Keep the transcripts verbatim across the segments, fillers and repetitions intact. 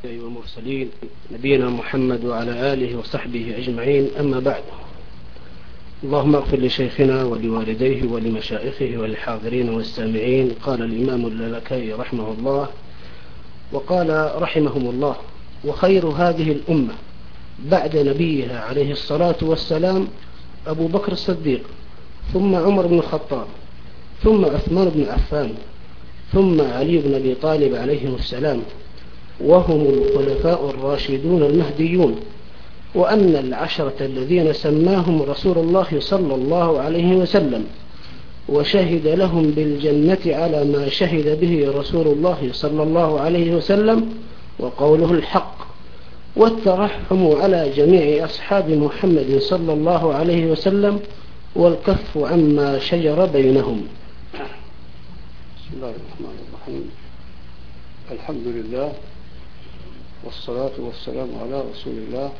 والمرسلين نبينا محمد وعلى آله وصحبه أجمعين، أما بعد. اللهم اغفر لشيخنا ولوالديه ولمشائخه وللحاضرين والسامعين. قال الإمام اللالكائي رحمه الله وقال رحمهم الله: وخير هذه الأمة بعد نبيها عليه الصلاة والسلام أبو بكر الصديق، ثم عمر بن الخطاب، ثم عثمان بن عفان، ثم علي بن أبي طالب عليهم السلام، وهم الخلفاء الراشدون المهديون. وأن العشرة الذين سماهم رسول الله صلى الله عليه وسلم وشهد لهم بالجنة على ما شهد به رسول الله صلى الله عليه وسلم وقوله الحق، والترحم على جميع أصحاب محمد صلى الله عليه وسلم والكف عما شجر بينهم. بسم الله الرحمن الرحيم. الحمد لله والصلاة والسلام على رسول الله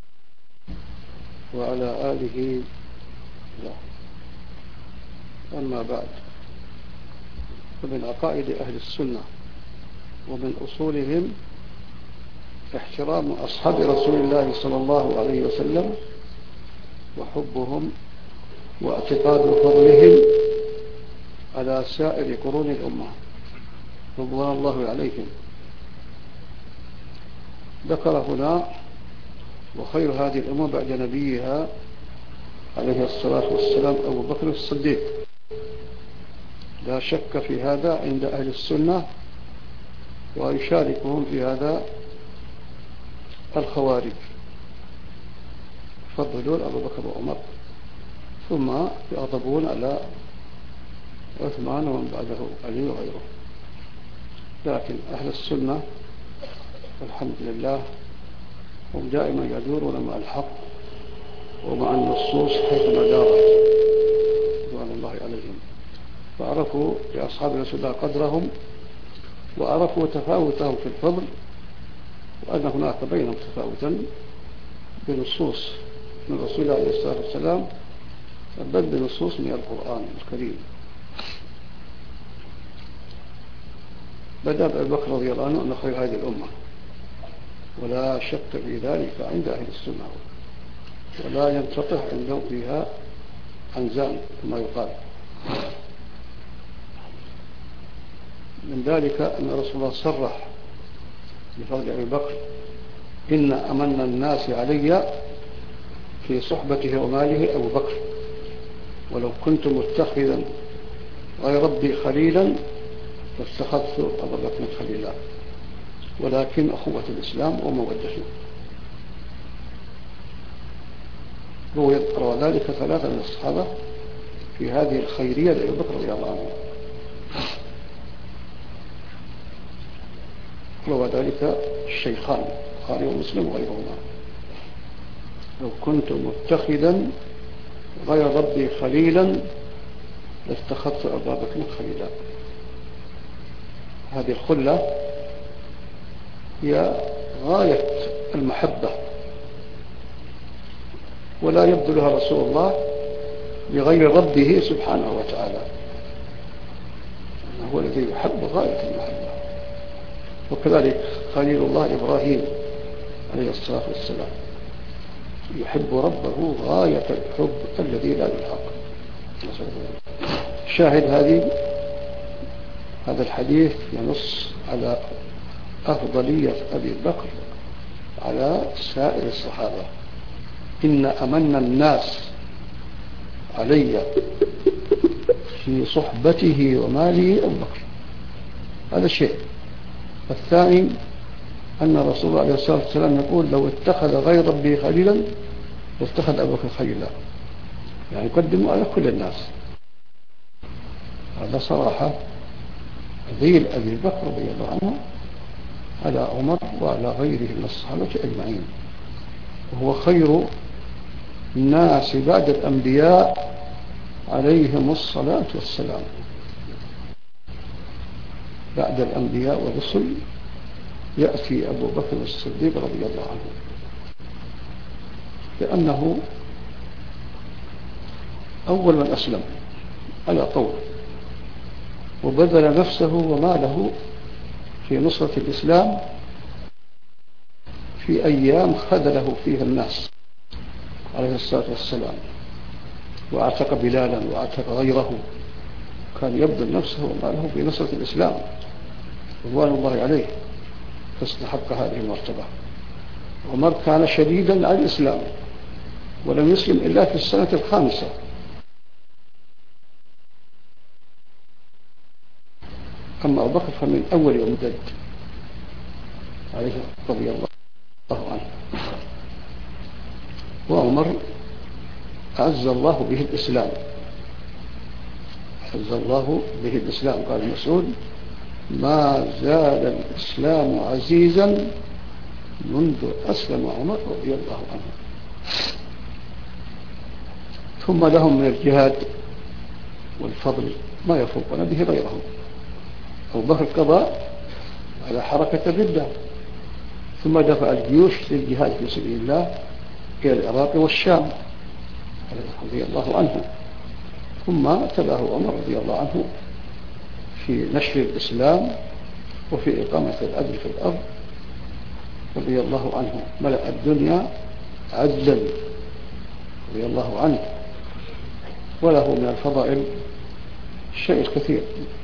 وعلى آله. لا. أما بعد، فمن عقائد أهل السنة ومن أصولهم احترام أصحاب رسول الله صلى الله عليه وسلم وحبهم واعتقاد فضلهم على سائر قرون الأمة رضوان الله عليهم. ذكر هنا: وخير هذه الأمة بعد نبيها عليه الصلاة والسلام أبو بكر الصديق. لا شك في هذا عند أهل السنة، ويشاركهم في هذا الخوارج، يفضلون أبو بكر وعمر، ثم يغضبون على عثمان ومن بعده علي وغيره. لكن أهل السنة الحمد لله هم دائما يدورون مع الحق ومع النصوص حيثما دارت رضوان الله عليهم، فعرفوا لأصحاب رسول الله قدرهم وعرفوا تفاوتهم في الفضل، وأن هناك بينهم تفاوتا بنصوص من رسول الله عليه الصلاة والسلام، بل بنصوص من القرآن الكريم. بدأ بأبي بكر رضي الله عنه أن خير هذه الأمة، ولا شك في ذلك عند أهل السنة، ولا ينتطح عندهم فيها أنزال كما يقال. من ذلك أن رسول الله صرح بفضل أبي بكر: إن أمن الناس علي في صحبته وماله أبو بكر، ولو كنت متخذا غير ربي خليلا فاتخذت أبا بكر خليلا، ولكن أخوة الإسلام ومودته. روى ذلك ثلاثة من الصحابة في هذه الخيرية لأبي بكر رضي الله عنه. روى ذلك الشيخان البخاري ومسلم وغيرهما: لو كنت متخذا غير ربي خليلا لاتخذت أبا بكر خليلا. هذه الخلة هي غاية المحبة، ولا يبذلها رسول الله لغير ربه سبحانه وتعالى، هو الذي يحب غاية المحبة. وكذلك خليل الله إبراهيم عليه الصلاة والسلام يحب ربه غاية الحب الذي لا يلحق. شاهد هذه هذا الحديث ينص على أفضلية أبي بكر على سائر الصحابة. إن أمن الناس علي في صحبته وماله أبو بكر. هذا شيء. الثاني أن رسول الله عليه الصلاة والسلام يقول: لو اتخذ غير ربي خليلا لاتخذ أبو بكر خليلا، يعني يقدم على كل الناس. هذا صراحة ذيل أبي بكر رضي الله عنه على عمر وعلى غيره من الصحابة أجمعين، وهو خير الناس بعد الأنبياء عليهم الصلاة والسلام. بعد الأنبياء والرسل يأتي أبو بكر الصديق رضي الله عنه، لأنه أول من أسلم على طول، وبذل نفسه وماله في نصرة الإسلام في أيام خذله فيها الناس عليه الصلاة والسلام، وأعتق بلالا وأعتق غيره، كان يبذل نفسه وماله في نصرة الإسلام رضوان الله عليه، فاستحق هذه المرتبة. عمر كان شديدا على الإسلام ولم يسلم إلا في السنة الخامسة، أما أبو بكر فمن أول يوم ولد عليه رضي الله عنه. وعمر أعز الله به الإسلام، أعز الله به الإسلام. قال المسعود: ما زال الإسلام عزيزا منذ أسلم عمر رضي الله عنه. ثم لهم من الجهاد والفضل ما يفوقون به غيرهم. أبو بكر قضى على حركة الردة، ثم دفع الجيوش للجهاد في سبيل الله إلى العراق والشام رضي الله عنه. ثم تبعه عمر رضي الله عنه في نشر الإسلام وفي إقامة العدل في الأرض رضي الله عنه. ملأ الدنيا عدلا رضي الله عنه، وله من الفضائل شيء كثير.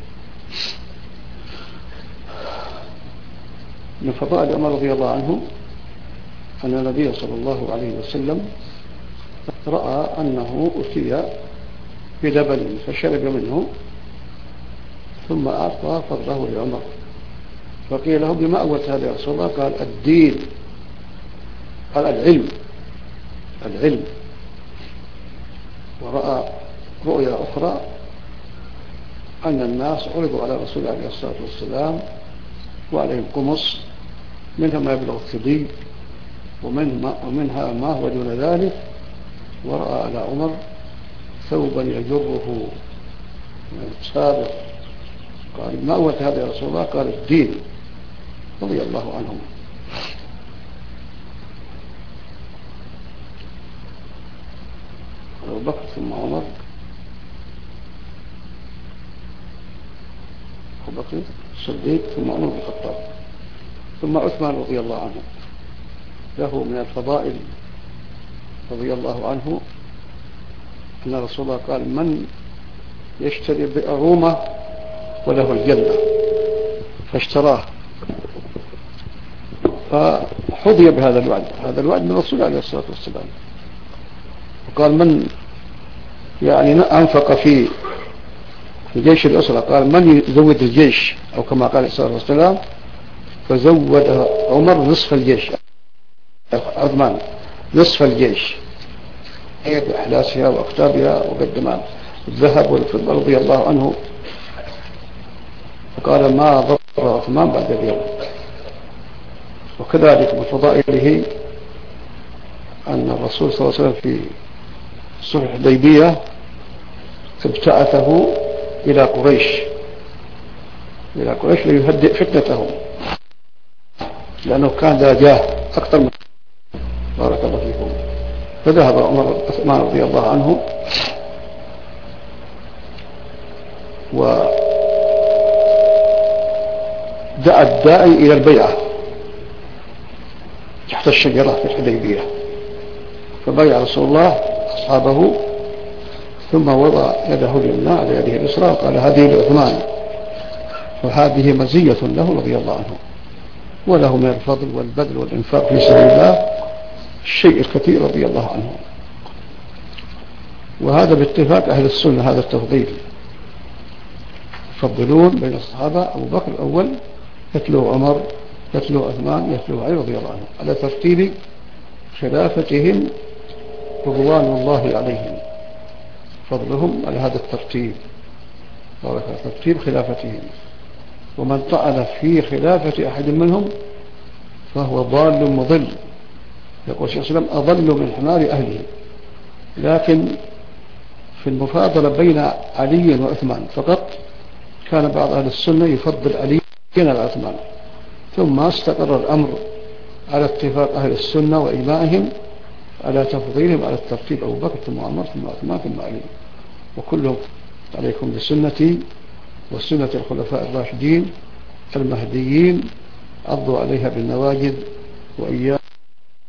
من فضائل عمر رضي الله عنه أن النبي صلى الله عليه وسلم رأى أنه أتي بلبن فشرب منه، ثم أعطى فضله لعمر، فقيل له: بما أولت هذا يا رسول الله؟ قال: الدين، قال: العلم العلم ورأى رؤيا أخرى أن الناس عرضوا على رسول الله عليه الصلاة والسلام وعليهم قمص منها ما يبلغ الثدي ومنها ما هو دون ذلك، ورأى على عمر ثوبا يجره من السابق. قال: ما أولت هذا يا رسول الله؟ قال: الدين، رضي الله عنهم. أبو بكر ثم عمر، أبو بكر الصديق ثم عمر بن الخطاب ثم عثمان رضي الله عنه. له من الفضائل رضي الله عنه أن رسول الله قال: من يشتري بئر رومة وله الجنة، فاشتراه، فحظي بهذا الوعد. هذا الوعد من رسول الله عليه الصلاة والسلام. وقال: من يعني أنفق في جيش الأسرة، قال: من يزود الجيش، أو كما قال عليه الصلاة والسلام: فزود عمر نصف الجيش، عثمان نصف الجيش بأحلاسها وأكتابها وقدم الذهب والفضة رضي الله عنه. وقال: ما ضر عثمان بعد اليوم. وكذلك من فضائله أن الرسول صلى الله عليه وسلم في صلح الحديبية ابتعثه إلى قريش إلى قريش ليهدئ فتنتهم، لأنه كان ذا جاه أكثر من بارك الله فيكم. فذهب عمر عثمان رضي الله عنه ودعا الداعي إلى البيعة تحت الشجرة في الحديبية، فبايع رسول الله أصحابه، ثم وضع يده اليمنى على يده اليسرى وقال: هذه لعثمان، وهذه مزية له رضي الله عنه. وله من الفضل والبذل والإنفاق في سبيل الله الشيء الكثير رضي الله عنه. وهذا باتفاق أهل السنة، هذا التفضيل. يفضلون بين الصحابة: أبو بكر الأول، يتلو عمر، يتلو عثمان، يتلو علي رضي الله عنه، على ترتيب خلافتهم رضوان الله عليهم. فضلهم على هذا الترتيب، ترتيب خلافتهم. ومن طعن في خلافة أحد منهم فهو ضال مضل. يقول الشيخ صلى الله عليه وسلم: أضل من حمار أهله. لكن في المفاضلة بين علي وعثمان فقط كان بعض أهل السنة يفضل علي على عثمان، ثم استقر الأمر على اتفاق أهل السنة وإجماعهم على تفضيلهم على الترتيب: أبو بكر ثم عمر ثم عثمان ثم علي. وكلهم عليكم بسنتي وسنة الخلفاء الراشدين المهديين، عضوا عليها بالنواجذ وإياكم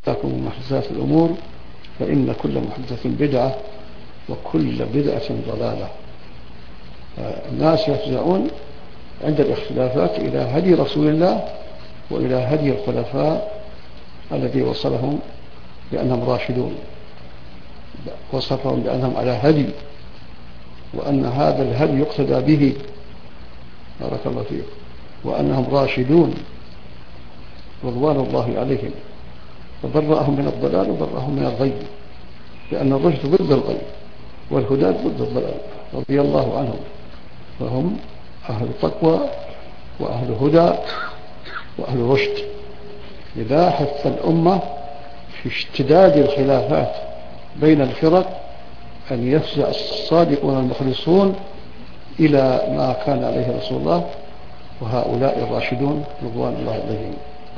وإياكم محدثات الأمور فإن كل محدثة بدعة وكل بدعة ضلالة. الناس يفزعون عند الاختلافات إلى هدي رسول الله وإلى هدي الخلفاء الذي وصلهم بأنهم راشدون، وصفهم بأنهم على هدي، وأن هذا الهدي يقتدى به، بارك الله فيك، وأنهم راشدون رضوان الله عليهم، وبرأهم من الضلال وبرأهم من الغي، لأن الرشد ضد الغي والهدى ضد الضلال، رضي الله عنهم، فهم أهل تقوى وأهل هدى وأهل رشد. لذا حث الأمة في اشتداد الخلافات بين الفرق أن يفزع الصادقون المخلصون إلى ما كان عليه رسول الله وهؤلاء الراشدون رضوان الله عليهم.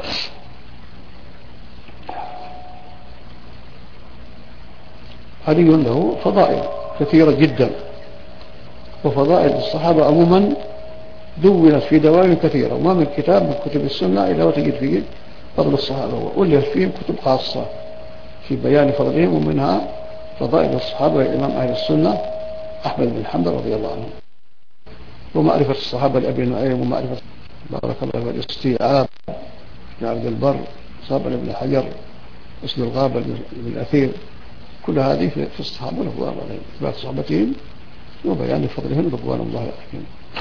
علي له فضائل كثيرة جدا، وفضائل الصحابة عموما دونت في دوائر كثيرة، وما من كتاب من كتب السنة إلا وتجد فيه فضل الصحابة، وألف فيهم كتب خاصة في بيان فضلهم، ومنها فضائل الصحابة للإمام أهل السنة أحمد بن حنبل رضي الله عنه، ومعرفة الصحابة لأبي نعيم، ومعرفة بارك الله في الاستيعاب لعبد البر، صابر بن حجر، أسد الغابة بالأثير، كل هذه في الصحابة رضوان الله عليهم، إثبات صحابتهم وبيان فضلهم رضوان الله عليهم.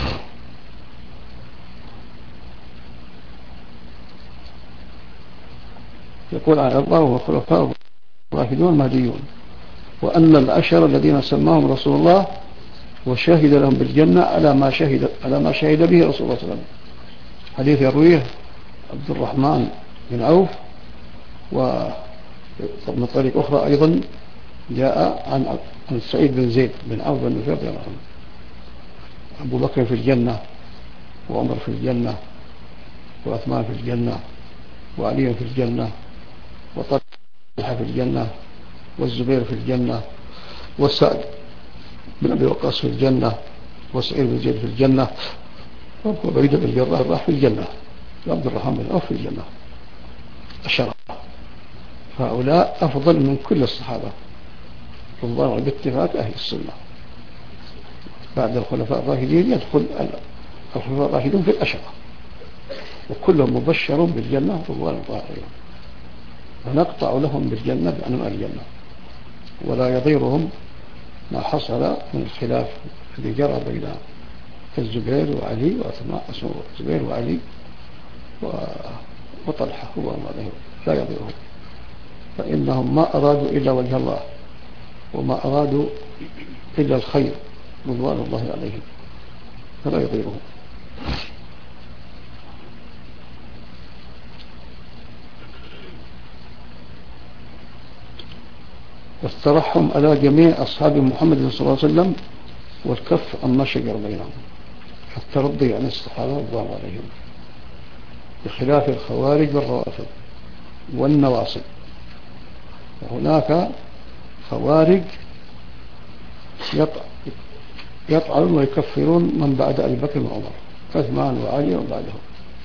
يقول عن الله وخلفاء الراشدون المهديون، وأن العشر الذين سماهم رسول الله وشهد لهم بالجنة على ما شهد على ما شهد به رسول الله صلى الله عليه وسلم. حديث يرويه عبد الرحمن بن عوف، ومن طريق أخرى أيضا جاء عن عن سعيد بن زيد بن عوف بن نفير رضي الله عنه. أبو بكر في الجنة، وعمر في الجنة، وعثمان في الجنة، وعلي في الجنة، وطلحة في الجنة، والزبير في الجنة، وسعد بن أبي وقاص في الجنة، وسعيد بن زيد في الجنة، وعبيدة بن الجراح في الجنة، وعبد الرحمن بن عوف في الجنة. الشرع فهؤلاء أفضل من كل الصحابة رضوان الله باتفاق أهل السنة. بعد الخلفاء الراشدين يدخل الخلفاء الراشدون في الأشرة، وكلهم مبشر بالجنة رضوان الله عليهم، ونقطع لهم بالجنة بأنواع الجنة، ولا يضيرهم ما حصل من الخلاف الذي جرى بين الزبير وعلي وعثمان، الزبير وعلي وطلحة رضوان الله عليهم، لا يضيرهم، فإنهم ما أرادوا إلا وجه الله، وما أرادوا إلا الخير رضوان الله عليهم، فلا يضيرهم. والترحم على جميع أصحاب محمد صلى الله عليه وسلم، والكف عما شجر بينهم، الترضي عن الصحابة رضوان الله عليهم، بخلاف الخوارج والروافض والنواصب. وهناك خوارج يطعنون ويكفرون من بعد أبي بكر وعمر، عثمان وعلي وبعدهم،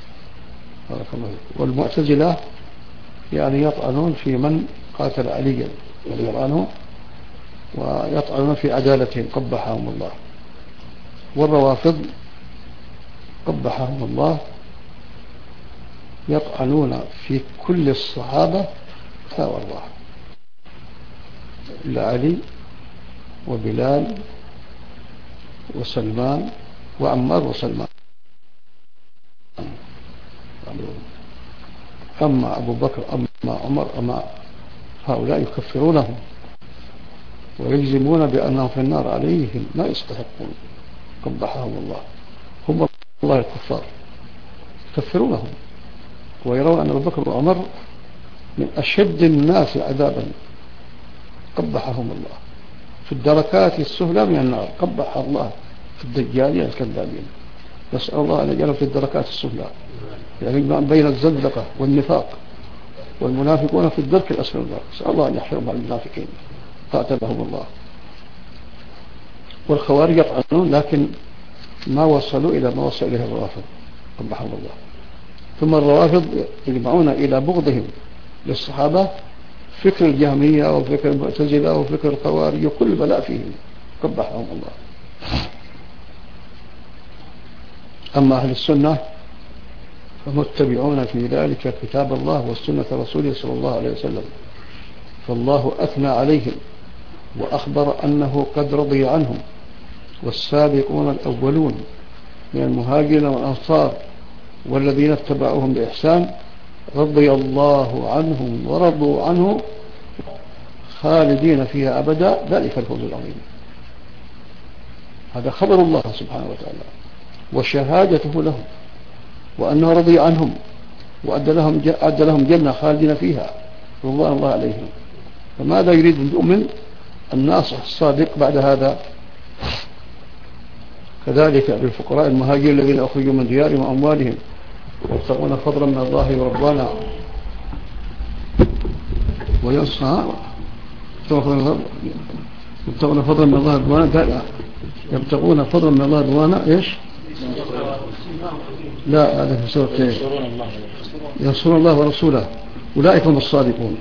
والمعتزلة يعني يطعنون في من قاتل عليا رضي الله عنه، ويطعنون في عدالتهم قبحهم الله. والروافض قبحهم الله يطعنون في كل الصحابة فوالله، إلا علي وبلال وسلمان وعمار وسلمان. أما أبو بكر أما عمر أما هؤلاء يكفرونهم ويجزمون بأنهم في النار عليهم ما يستحقون، قبحهم الله، هم الله الكفار يكفرونهم، ويرون أن أبو بكر وعمر من أشد الناس عذابا، قبحهم الله في الدركات السفلى من النار، قبح الله في الدجالين الكذابين، نسأل الله أن يجعلهم في الدركات السفلى، يعني بين الزندقة والنفاق والمنافقون في الدرك الأسفل من النار، نسأل الله أن يحشرهم مع المنافقين قاتلهم الله. والخوارج يطعنون لكن ما وصلوا إلى ما وصل إليه الروافض قبحهم الله. ثم الروافض يجمعون إلى بغضهم للصحابة فكر الجهمية أو فكر المعتزلة أو فكر الخوارج وكل بلاء فيهم قبحهم الله. أما أهل السنة فمتبعون في ذلك كتاب الله والسنة رسوله صلى الله عليه وسلم، فالله أثنى عليهم وأخبر أنه قد رضي عنهم، والسابقون الأولون من المهاجرين والأنصار والذين اتبعوهم بإحسان رضي الله عنهم ورضوا عنه خالدين فيها أبدا، ذلك الفوز العظيم. هذا خبر الله سبحانه وتعالى وشهادته لهم، وأنه رضي عنهم وأدى لهم, أدى لهم جنة خالدين فيها رضوان الله عليهم. فماذا يريد المؤمن الناصح الصادق بعد هذا؟ كذلك للفقراء المهاجرين الذين أخرجوا من ديارهم وأموالهم يبتغون فضلا من الله ورضوانا وينصرون يبتغون فضلا من الله ورضوانا يبتغون فضلا من الله ورضوانا ايش؟ لا، هذا في سورة ينصرون الله ورسوله أولئك هم الصادقون.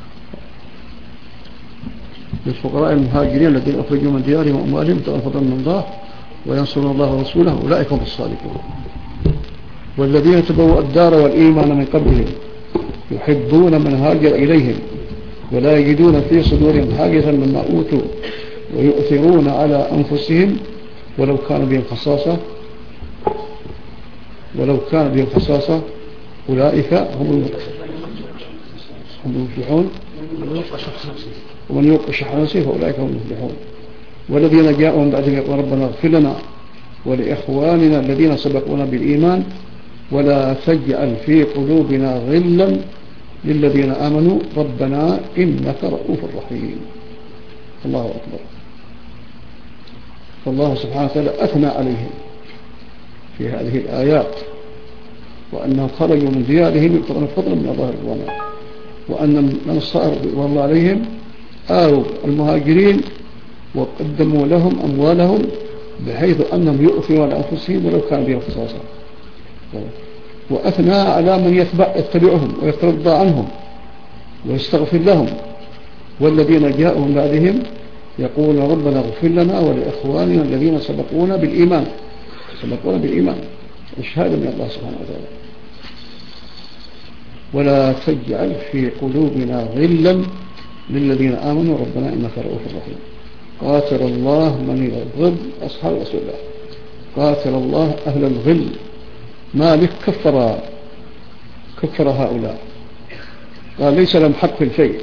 للفقراء المهاجرين الذين أخرجوا من ديارهم وأموالهم يبتغون فضلا من الله وينصرون الله ورسوله أولئك هم الصادقون. والذين تبوأوا الدار والإيمان من قبلهم يحبون من هاجر إليهم ولا يجدون في صدورهم حاجة مما أوتوا ويؤثرون على أنفسهم ولو كان بهم خصاصة ولو كان بهم خصاصة أولئك هم المفلحون، ومن يوق شح نفسه فأولئك هم المفلحون. والذين جاءوا من بعدهم يقولون ربنا اغفر لنا ولإخواننا الذين سبقونا بالإيمان ولا تجعل في قلوبنا غلا للذين آمنوا ربنا إنك رؤوف رحيم. الله أكبر. فالله سبحانه وتعالى أثنى عليهم في هذه الآيات، وأنهم خرجوا من ديارهم يبتغون فضلا من الله رضوانا، وأن من صار والله عليهم آووا المهاجرين وقدموا لهم أموالهم بحيث أنهم يؤثرون على أنفسهم ولو كان بهم خصاصة. وأثنى على من يتبع يتبعهم ويترضى عنهم ويستغفر لهم. والذين جاءوا من بعدهم يقول ربنا اغفر لنا ولإخواننا الذين سبقونا بالإيمان سبقونا بالإيمان الشهادة من الله سبحانه وتعالى. ولا تجعل في قلوبنا غلا للذين آمنوا ربنا إنك رؤوف رحيم. قاتل الله من يغضب أصحاب رسول الله، قاتل الله أهل الغل. مالك كفر كفر هؤلاء، قال ليس لهم حق في الشيء.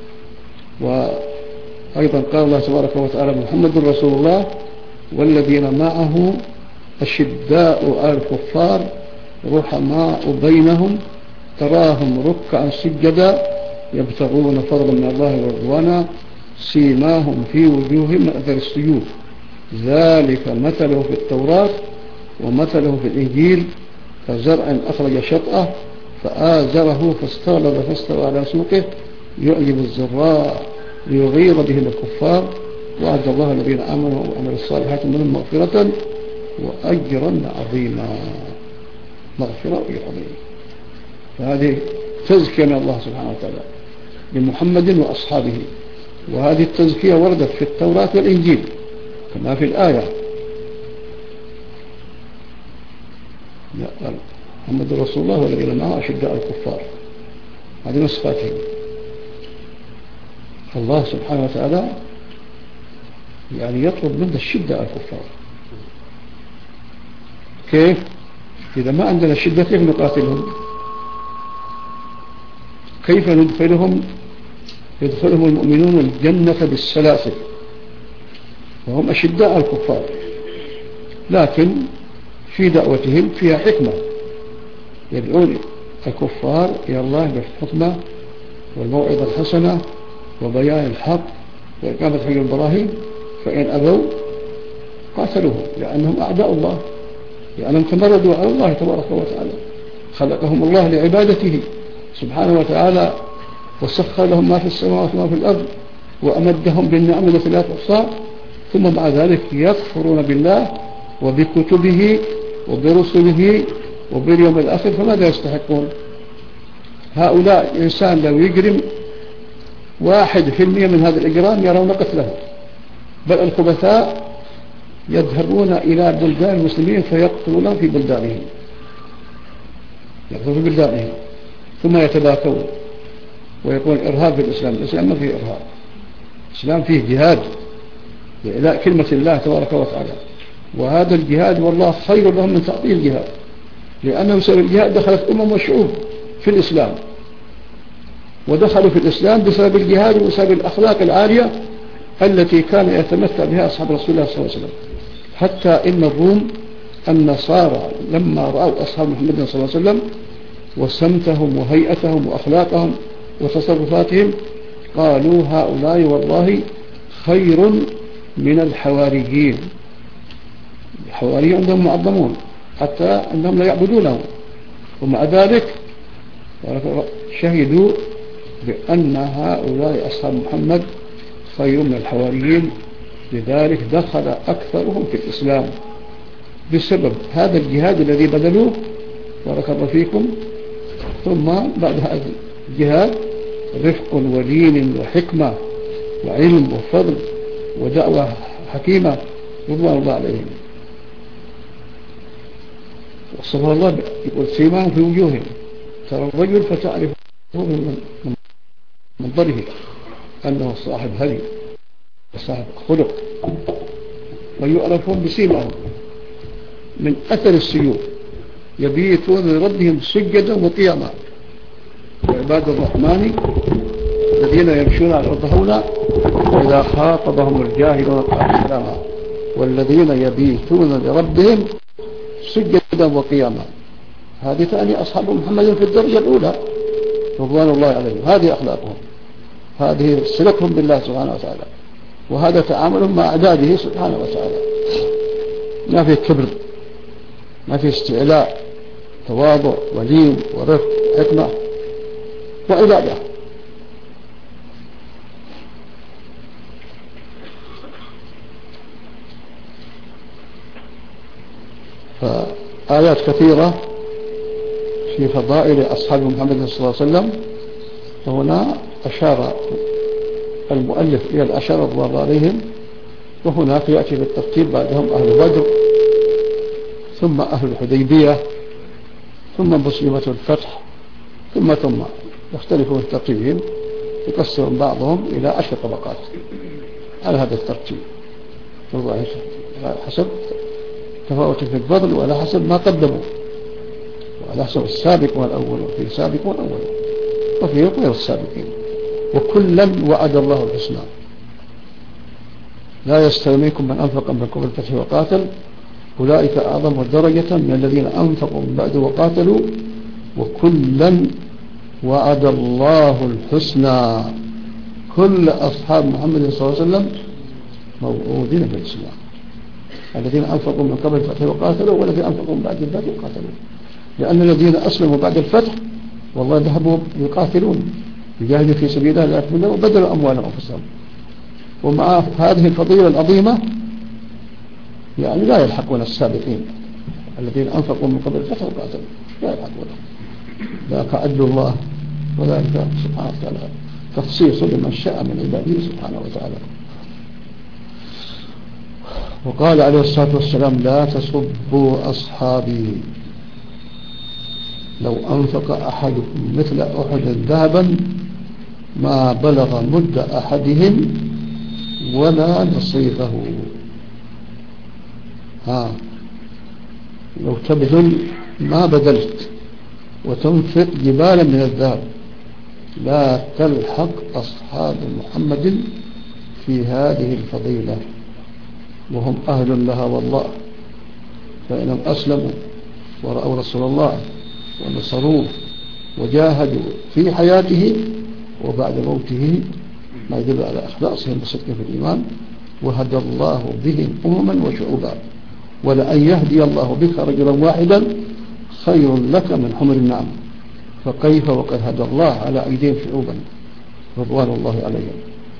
وأيضا قال الله تبارك وتعالى محمد رسول الله والذين معه أشداء على الكفار رحماء بينهم تراهم ركعا سجدا يبتغون فضلا من الله ورضوانا سيماهم في وجوههم من أثر السجود ذلك مثله في التوراة ومثله في الإنجيل كزرع أخرج شطأه فآزره فاستغلظ فاستوى على سوقه يعجب الزراع ليغيظ به الكفار وعد الله الذين آمنوا وعملوا الصالحات منهم مغفرة وأجرا عظيما. مغفرة وأجر عظيم. فهذه تزكية من الله سبحانه وتعالى لمحمد وأصحابه، وهذه التزكية وردت في التوراة والإنجيل كما في الآية محمد رسول الله والذين معه أشداء الكفار، هذه نصفاتهم. الله سبحانه وتعالى يعني يطلب منا الشدة على الكفار. كيف؟ إذا ما عندنا الشدة كيف نقاتلهم؟ كيف ندخلهم يدخلهم المؤمنون الجنة بالسلاسل وهم أشداء الكفار، لكن في دعوتهم فيها حكمة، يدعون الكفار إلى الله بالحكمة والموعظة الحسنة وبيان الحق وإقامة حجج البراهين، فإن أبوا قاتلوهم لأنهم أعداء الله، لأنهم تمردوا على الله تبارك وتعالى. خلقهم الله لعبادته سبحانه وتعالى وسخر لهم ما في السماوات وما في الأرض وأمدهم بالنعم التي لا تحصى، ثم مع ذلك يكفرون بالله وبكتبه وبرسله وباليوم الآخر، فماذا يستحقون؟ هؤلاء إنسان لو يجرم واحد في المئة من هذا الإجرام يرون قتله، بل الخبثاء يذهبون إلى بلدان المسلمين فيقتلون في بلدانهم يقتلون في بلدانهم ثم يتباكون ويقول إرهاب في الإسلام. الإسلام ما فيه إرهاب، الإسلام فيه جهاد لإعلاء كلمة الله تبارك وتعالى، وهذا الجهاد والله خير لهم من تعطيل الجهاد، لأنه بسبب الجهاد دخلت أمم وشعوب في الإسلام، ودخلوا في الإسلام بسبب الجهاد وبسبب الأخلاق العالية التي كان يتمتع بها أصحاب رسول الله صلى الله عليه وسلم. حتى إن الروم النصارى لما رأوا أصحاب محمد صلى الله عليه وسلم وسمتهم وهيئتهم وأخلاقهم وتصرفاتهم قالوا هؤلاء والله خير من الحواريين. الحواريين عندهم معظمون حتى أنهم لا يعبدونهم، ومع ذلك شهدوا بأن هؤلاء أصحاب محمد خير من الحواريين، لذلك دخل أكثرهم في الإسلام بسبب هذا الجهاد الذي بذلوه بارك الله فيكم. ثم بعد هذا الجهاد رفق ولين وحكمة وعلم وفضل ودعوة حكيمة رضوان الله عليهم. وصفه الله يقول سيماهم في وجوههم ترى الرجل فتعرفه من منظره أنه صاحب هدي وصاحب خلق، ويعرفون بسيماهم من أثر السيوف يبيتون لربهم سجدا وقياما. وعباد الرحمن الذين يمشون على الأرض هونا وإذا خاطبهم الجاهلون قالوا سلاما، والذين يبيتون لربهم سجدا وقياما. هذه تعني أصحاب محمد في الدرجة الأولى رضوان الله عليهم، هذه أخلاقهم، هذه صلتهم بالله سبحانه وتعالى، وهذا تعاملهم مع أعداده سبحانه وتعالى. ما في كبر، ما في استعلاء، تواضع ولين ورفق حكمة وعبادة. فآيات كثيرة في فضائل أصحاب محمد صلى الله عليه وسلم، وهنا أشار المؤلف إلى العشرة رضوان الله عليهم، وهناك يأتي بالترتيب بعدهم أهل بدر ثم أهل الحديبية ثم مسلمة الفتح ثم ثم يختلفون ترتيبهم، يقسم بعضهم إلى عشر طبقات على هذا الترتيب حسب تفاوت في الفضل وعلى حسب ما قدموا، وعلى حسب السابق والأول، وفي سابق والأول وفي غير السابقين، وكلا وعد الله الحسنى. لا يستوي منكم من أنفق من قبل الفتح وقاتل أولئك أعظم درجة من الذين أنفقوا من بعد وقاتلوا وكلا وعد الله الحسنى. كل أصحاب محمد صلى الله عليه وسلم موعودين بالإسلام، الذين أنفقوا من قبل الفتح وقاتلوا والذين أنفقوا من بعد الفتح وقاتلوا، لأن الذين أسلموا بعد الفتح والله ذهبوا يقاتلون يجاهدوا في سبيل الله لأكمله وبدلوا أموالهم أنفسهم. ومع هذه الفضيلة العظيمة يعني لا يلحقون السابقين الذين أنفقوا من قبل الفتح وقاتلوا، لا يلحقونهم. ذاك عدل الله، وذلك سبحانه وتعالى تخصيص لمن شاء من عباده سبحانه وتعالى. وقال عليه الصلاة والسلام لا تسبوا أصحابي، لو أنفق أحدكم مثل أحد ذهبا ما بلغ مد أحدهم ولا نصيفه. ها لو تبذل ما بذلت وتنفق جبالا من الذهب لا تلحق أصحاب محمد في هذه الفضيلة، وهم أهل لها والله، فإنهم أسلموا ورأوا رسول الله ونصروه وجاهدوا في حياته وبعد موته، ما يدل على إخلاصهم بصدق في الإيمان، وهدى الله بهم أمما وشعوبا، ولأن يهدي الله بك رجلا واحدا خير لك من حمر النعم، فكيف وقد هدى الله على أيديهم شعوبا رضوان الله عليهم.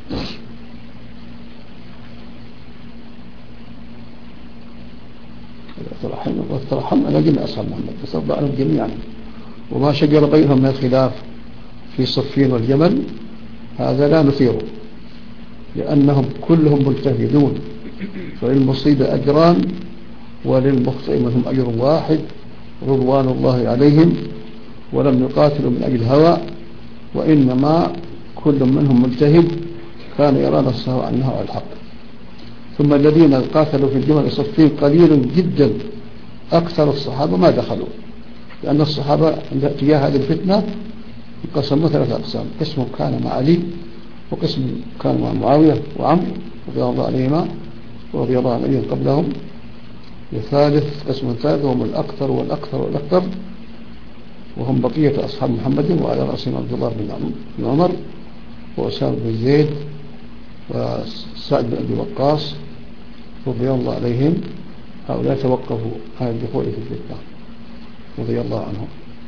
والترحم على جميع أصحاب محمد تصرف عنهم جميعا، وما شجر بينهم من الخلاف في صفين والجمل هذا لا نثيره، لأنهم كلهم مجتهدون، فللمصيب أجران وللمخطئ منهم أجر واحد رضوان الله عليهم، ولم يقاتلوا من أجل هوى، وإنما كل منهم مجتهد كان يرى نفسه عنه على الحق. ثم الذين قاتلوا في الجمل صفين قليل جدا، أكثر الصحابة ما دخلوا، لأن الصحابة تجاه هذه الفتنة انقسموا ثلاثة أقسام: قسم كان مع علي، وقسم كان مع معاوية وعمرو رضي الله عنهما ورضي الله عن علي قبلهم، وثالث قسم ثالث وهم الأكثر والأكثر والأكثر، وهم بقية أصحاب محمد، وعلى رأسهم عبد الله بن عمر وأسامة بن زيد وسعد بن أبي وقاص رضي الله عليهم. هؤلاء توقفوا عن الدخول في الفتنة رضي الله عنهم،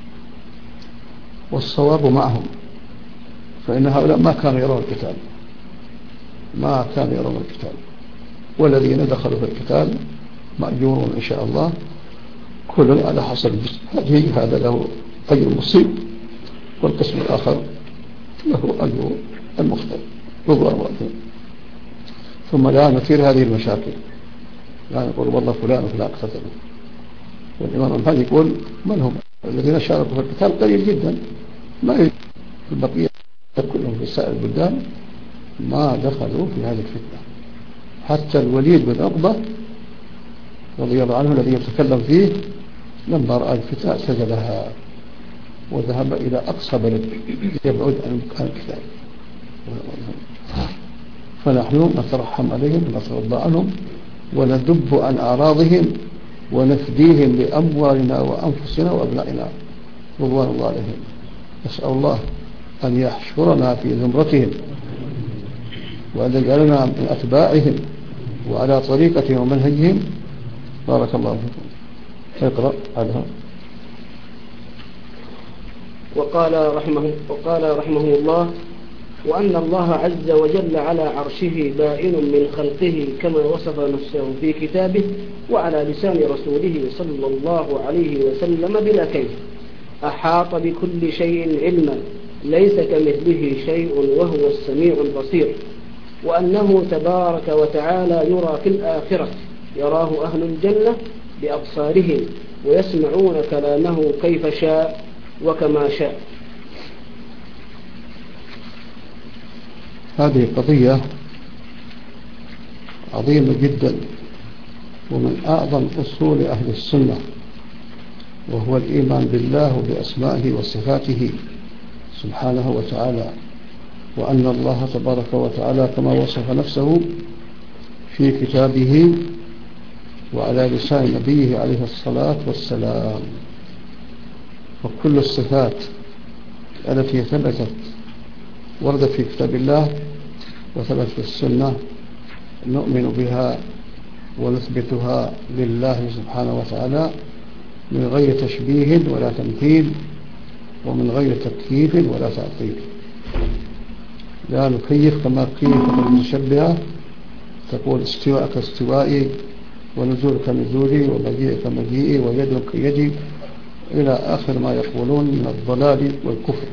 والصواب معهم، فإن هؤلاء ما كانوا يرون القتال، ما كانوا يرون القتال، والذين دخلوا في القتال مأجورون إن شاء الله، كل على حسب هذه، هذا له أجر المصيب، والقسم الآخر له أجر المخطئ رضوان الله. ثم لا نثير هذه المشاكل، لا نقول والله فلان وفلان اقتتلوا، والإمام الحاج يقول من هم الذين شاركوا في القتال؟ قليل جدا، ما في البقية كلهم في سائر البلدان ما دخلوا في هذه الفتنة. حتى الوليد بن عقبة رضي الله عنه الذي يتكلم فيه لما رأى الفتنة سجلها وذهب إلى أقصى بلد يبعد عن القتال. فنحن نترحم عليهم ونترضى عنهم وندب عن أعراضهم ونفديهم بأموالنا وأنفسنا وأبنائنا رضوان الله عليهم. نسأل الله أن يحشرنا في زمرتهم وأن يجعلنا من أتباعهم وعلى طريقتهم ومنهجهم. بارك الله فيكم. اقرأ عنها. وقال رحمه, وقال رحمه الله: وأن الله عز وجل على عرشه بائن من خلقه كما وصف نفسه في كتابه وعلى لسان رسوله صلى الله عليه وسلم بلا كيف، أحاط بكل شيء علما، ليس كمثله شيء وهو السميع البصير، وأنه تبارك وتعالى يرى في الآخرة، يراه أهل الجنة بأبصارهم ويسمعون كلامه كيف شاء وكما شاء. هذه قضية عظيمة جدا ومن أعظم أصول أهل السنة، وهو الإيمان بالله وبأسمائه وصفاته سبحانه وتعالى، وأن الله تبارك وتعالى كما وصف نفسه في كتابه وعلى لسان نبيه عليه الصلاة والسلام. وكل الصفات التي ثبتت وردت في كتاب الله وثبت في السنة نؤمن بها ونثبتها لله سبحانه وتعالى من غير تشبيه ولا تمثيل ومن غير تكييف ولا تعطيل. لا نكيف كما كيفت المتشبهة، تقول استواء كاستوائي ونزول كنزولي ومجيء كمجيئي ويد كيدي إلى آخر ما يقولون من الضلال والكفر.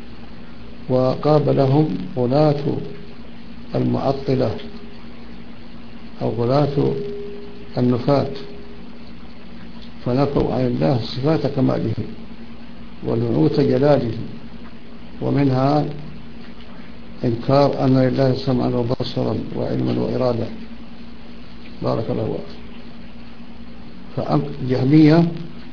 وقابلهم غلاة المعطلة أو غلاة النفاة، فنفوا عن الله صفات كماله ونعوت جلاله، ومنها إنكار أن لله سمعا وبصرا وعلما وإرادة. بارك الله فيك. فالجهمية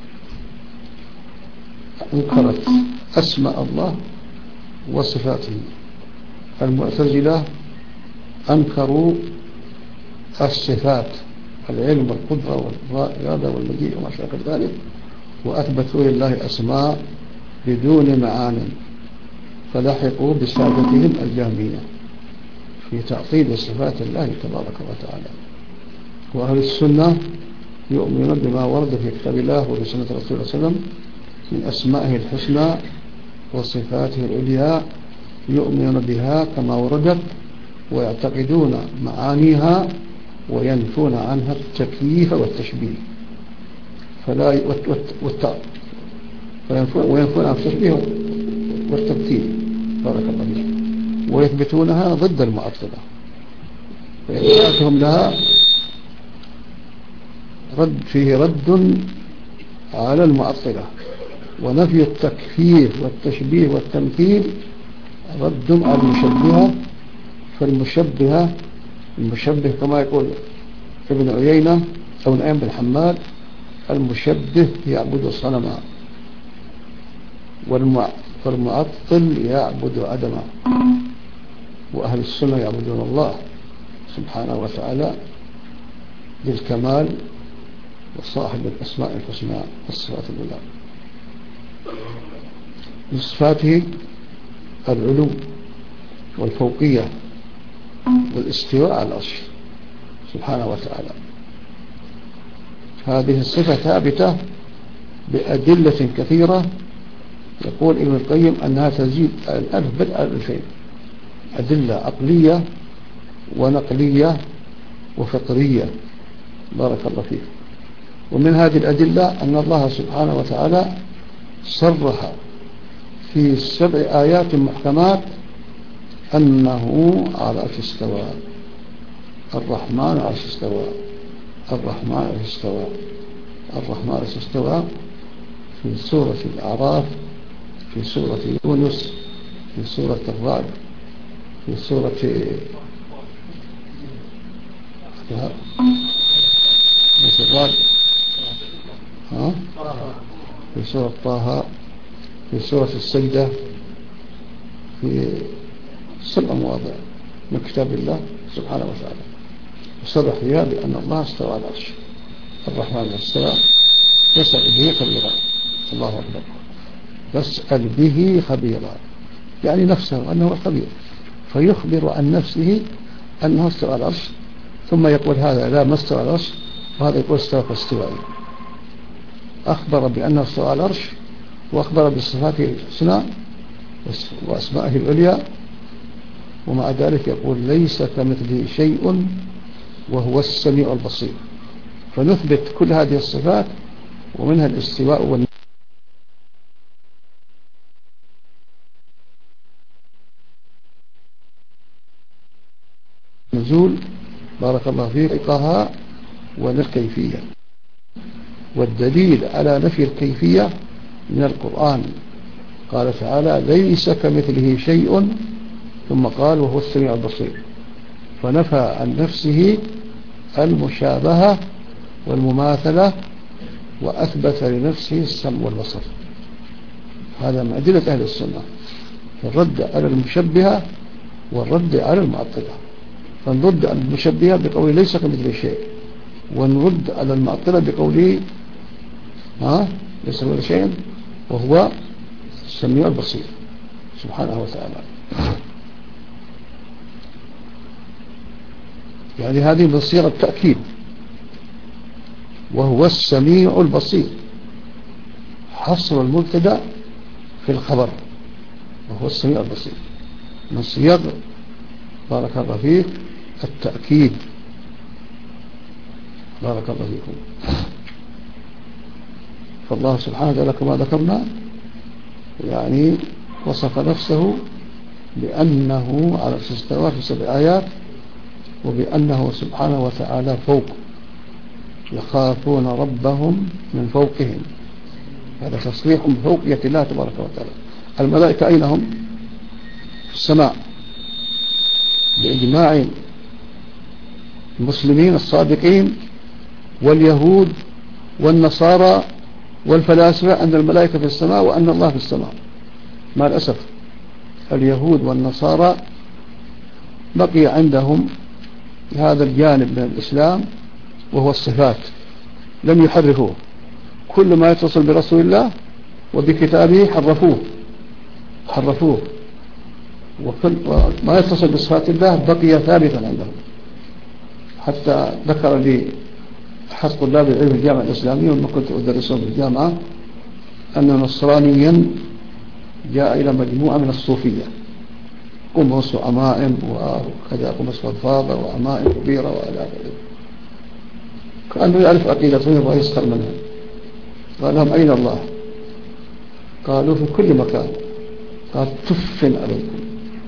أنكرت أسماء الله وصفاته، المعتزلة أنكروا الصفات، العلم والقدرة والإرادة والمجيء وما شابه ذلك، وأثبتوا لله أسماء بدون معان، فلحقوا بسادتهم الجهمية في تعطيل صفات الله تبارك وتعالى. وأهل السنة يؤمنون بما ورد في كتاب الله وبسنة رسول الله صلى الله عليه وسلم من أسمائه الحسنى وصفاته العليا، يؤمنون بها كما وردت ويعتقدون معانيها وينفون عنها التكييف والتشبيه، فلا وينفون عنها التشبيه والتمثيل. بارك الله فيك. ويثبتونها ضد المعطلة، فإثباتهم لها رد فيه رد على المعطلة، ونفي التكفير والتشبيه والتمثيل رد على المشبهة. فالمشبهة المشبه كما يقول ابن عيينة أو نعيم بن حماد: المشبه يعبد صنما، والمعطل يعبد عدما، وأهل السنة يعبدون الله سبحانه وتعالى بالكمال وصاحب الأسماء الحسنى والصفات العلى. من صفاته العلو والفوقية والاستواء على العرش سبحانه وتعالى. هذه الصفة ثابتة بأدلة كثيرة، يقول ابن القيم أنها تزيد الألف بدء الألفين، أدلة عقلية ونقلية وفطرية، بارك الله فيك. ومن هذه الأدلة أن الله سبحانه وتعالى صرح في سبع آيات محكمات أنه على العرش استوى، الرحمن على العرش استوى، الرحمن على العرش استوى، الرحمن على العرش استوى في سورة الأعراف، في سورة يونس، في سورة الرعد، في سورة الرعد، ها؟ في سورة طه، في سورة السجدة، في سبع مواضع من كتاب الله سبحانه وتعالى، وصرح فيها بأن الله استوى على العرش. الرحمن استوى يسأل به خبيرا، الله أكبر، يسأل به خبيرا، يعني نفسه أنه الخبير، فيخبر عن نفسه أنه استوى على العرش، ثم يقول هذا لا ما استوى على العرش، وهذا يقول استوى فاستوى. أخبر بأنه استوى على العرش، وأخبر بصفاته الحسنى وأسمائه العليا، ومع ذلك يقول ليس كمثله شيء وهو السميع البصير. فنثبت كل هذه الصفات، ومنها الاستواء والنزول، بارك الله فيك، إقاها والكيفية. والدليل على نفي الكيفية من القرآن، قال تعالى ليس كمثله شيء، ثم قال وهو السميع البصير، فنفى عن نفسه المشابهة والمماثلة، وأثبت لنفسه السمع والبصر. هذا من أدلة أهل السنة، الرد على المشبهة والرد على المعطلة. فنرد على المشبهة بقوله ليس كمثله شيء، ونرد على المعطلة بقوله ها ليس كمثله شيء وهو السميع البصير سبحانه وتعالى. يعني هذه من صيغ التأكيد، وهو السميع البصير حصر المبتدأ في الخبر، وهو السميع البصير من صيغ بارك الله فيك التأكيد، بارك الله فيكم. فالله سبحانه وتعالى كما ذكرنا يعني وصف نفسه بأنه على استوى في سبع آيات، وبأنه سبحانه وتعالى فوق، يخافون ربهم من فوقهم، هذا تصريح بفوقية الله تبارك وتعالى. الملائكة أين هم؟ في السماء، بإجماع المسلمين الصادقين واليهود والنصارى والفلاسفة أن الملائكة في السماء وأن الله في السماء. مع الأسف اليهود والنصارى بقي عندهم هذا الجانب من الإسلام وهو الصفات، لم يحرفوه. كل ما يتصل برسول الله وبكتابه حرفوه حرفوه وكل ما يتصل بصفات الله بقي ثابتا عندهم. حتى ذكر لي أحد طلاب العلم في الجامعة الإسلامية لما كنت أدرسهم في الجامعة أن نصرانيا جاء إلى مجموعة من الصوفية، قمص وعمائم وكذا، قمص فضفاضة وعمائم كبيرة وإلى آخره، كأنه يعرف عقيدتهم يبغى يسخر منها. قال لهم أين الله؟ قالوا في كل مكان. قال تف عليكم،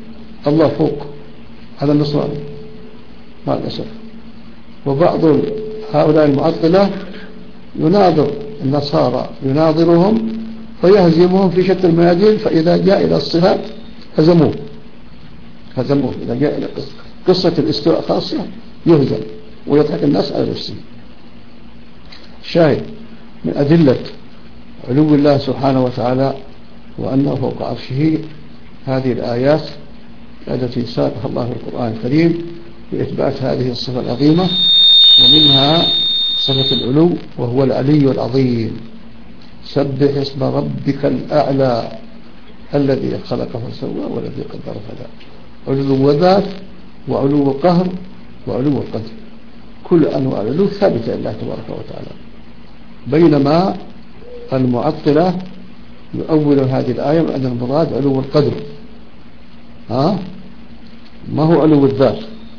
الله فوق، هذا النصراني مع الأسف. وبعض هؤلاء المعطلة يناظر النصارى، يناظرهم فيهزمهم في شتى الميادين، فإذا جاء إلى الصفات هزموه هزموه إذا جاء إلى قصة الاستواء خاصة يهزم ويضحك الناس على نفسه. شاهد من أدلة علو الله سبحانه وتعالى وأنه فوق عرشه هذه الآيات التي ساقها الله في القرآن الكريم بإثبات هذه الصفة العظيمة، ومنها صفة العلو وهو العلي العظيم. سبح اسم ربك الأعلى الذي خلق فسوى والذي قدر فهدى. علو ذات وعلو قهر وعلو القدر، كل أنواع العلو ثابتة لله تبارك وتعالى. بينما المعطلة يؤول هذه الآية بأن المراد علو القدر، ها ما هو علو الذات.